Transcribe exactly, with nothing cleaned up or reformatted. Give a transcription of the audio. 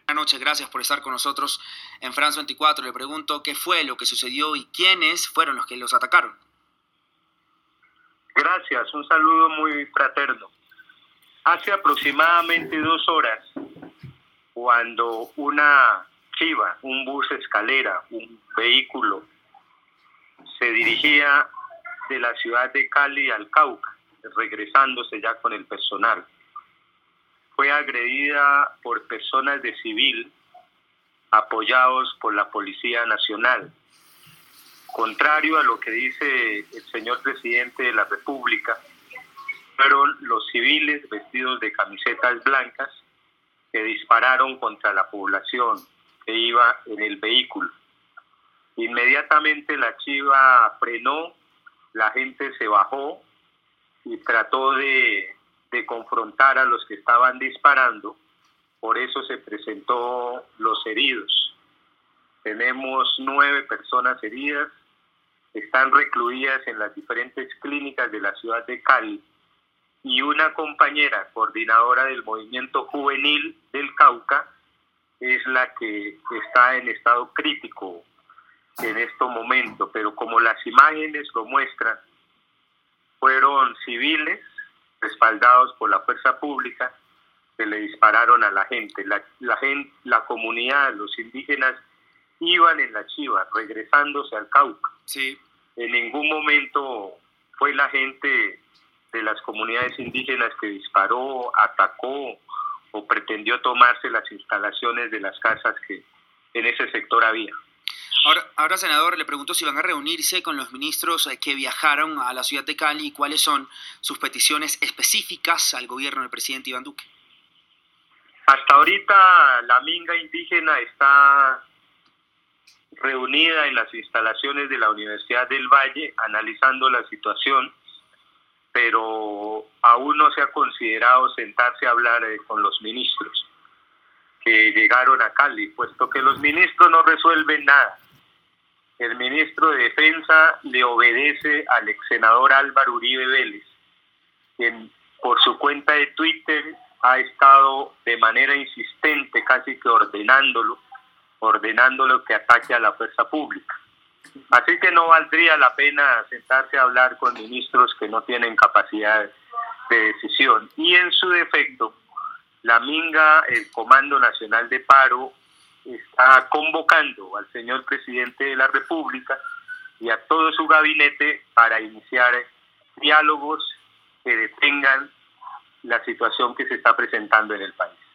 Buenas noches, gracias por estar con nosotros en France veinticuatro. Le pregunto qué fue lo que sucedió y quiénes fueron los que los atacaron. Gracias, un saludo muy fraterno. Hace aproximadamente dos horas, cuando una chiva, un bus escalera, un vehículo, se dirigía de la ciudad de Cali al Cauca, regresándose ya con el personal, fue agredida por personas de civil apoyados por la Policía Nacional. Contrario a lo que dice el señor presidente de la República, fueron los civiles vestidos de camisetas blancas que dispararon contra la población que iba en el vehículo. Inmediatamente la chiva frenó, la gente se bajó y trató de, de confrontar a los que estaban disparando. Por eso se presentó los heridos. Tenemos nueve personas heridas, están recluidas en las diferentes clínicas de la ciudad de Cali, y una compañera coordinadora del movimiento juvenil del Cauca es la que está en estado crítico en este momento, pero como las imágenes lo muestran, fueron civiles respaldados por la fuerza pública que le dispararon a la gente. La, la gente, la comunidad, los indígenas iban en la chiva, regresándose al Cauca. Sí. En ningún momento fue la gente de las comunidades indígenas que disparó, atacó o pretendió tomarse las instalaciones de las casas que en ese sector había. Ahora, ahora, senador, le pregunto si van a reunirse con los ministros que viajaron a la ciudad de Cali y cuáles son sus peticiones específicas al gobierno del presidente Iván Duque. Hasta ahorita la minga indígena está reunida en las instalaciones de la Universidad del Valle analizando la situación, pero aún no se ha considerado sentarse a hablar eh, con los ministros que llegaron a Cali, puesto que los ministros no resuelven nada. El ministro de Defensa le obedece al ex senador Álvaro Uribe Vélez, quien por su cuenta de Twitter ha estado de manera insistente, casi que ordenándolo, ordenándolo que ataque a la fuerza pública. Así que no valdría la pena sentarse a hablar con ministros que no tienen capacidad de decisión. Y en su defecto, la minga, el Comando Nacional de Paro, está convocando al señor presidente de la República y a todo su gabinete para iniciar diálogos que detengan la situación que se está presentando en el país.